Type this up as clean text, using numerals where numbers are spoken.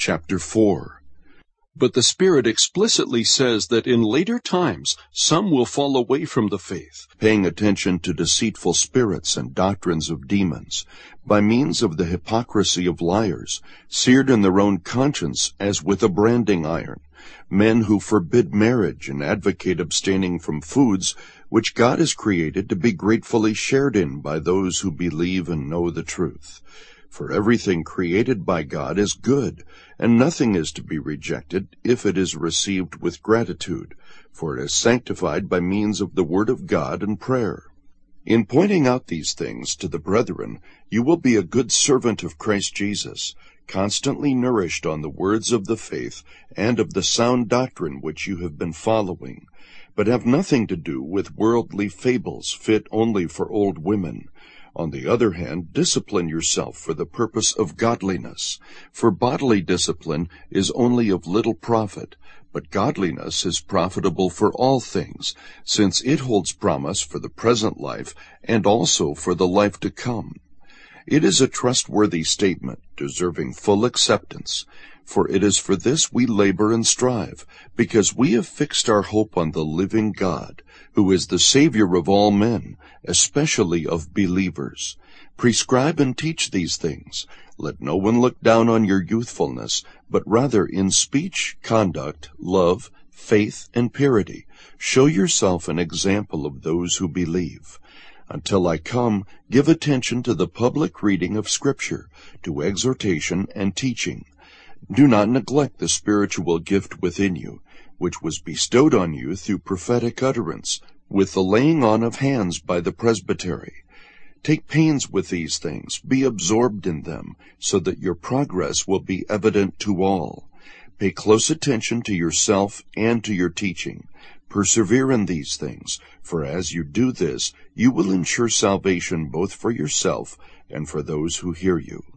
chapter 4. But the Spirit explicitly says that in later times some will fall away from the faith, paying attention to deceitful spirits and doctrines of demons, by means of the hypocrisy of liars, seared in their own conscience as with a branding iron, men who forbid marriage and advocate abstaining from foods which God has created to be gratefully shared in by those who believe and know the truth. For everything created by God is good, and nothing is to be rejected if it is received with gratitude, for it is sanctified by means of the Word of God and prayer. In pointing out these things to the brethren, you will be a good servant of Christ Jesus, constantly nourished on the words of the faith and of the sound doctrine which you have been following, but have nothing to do with worldly fables fit only for old women. On the other hand, discipline yourself for the purpose of godliness, for bodily discipline is only of little profit, but godliness is profitable for all things, since it holds promise for the present life and also for the life to come. It is a trustworthy statement, deserving full acceptance, for it is for this we labor and strive, because we have fixed our hope on the living God, who is the Savior of all men, especially of believers. Prescribe and teach these things. Let no one look down on your youthfulness, but rather in speech, conduct, love, faith, and purity, show yourself an example of those who believe. Until I come, give attention to the public reading of Scripture, to exhortation and teaching. Do not neglect the spiritual gift within you, which was bestowed on you through prophetic utterance, with the laying on of hands by the presbytery. Take pains with these things, be absorbed in them, so that your progress will be evident to all. Pay close attention to yourself and to your teaching. Persevere in these things, for as you do this, you will ensure salvation both for yourself and for those who hear you.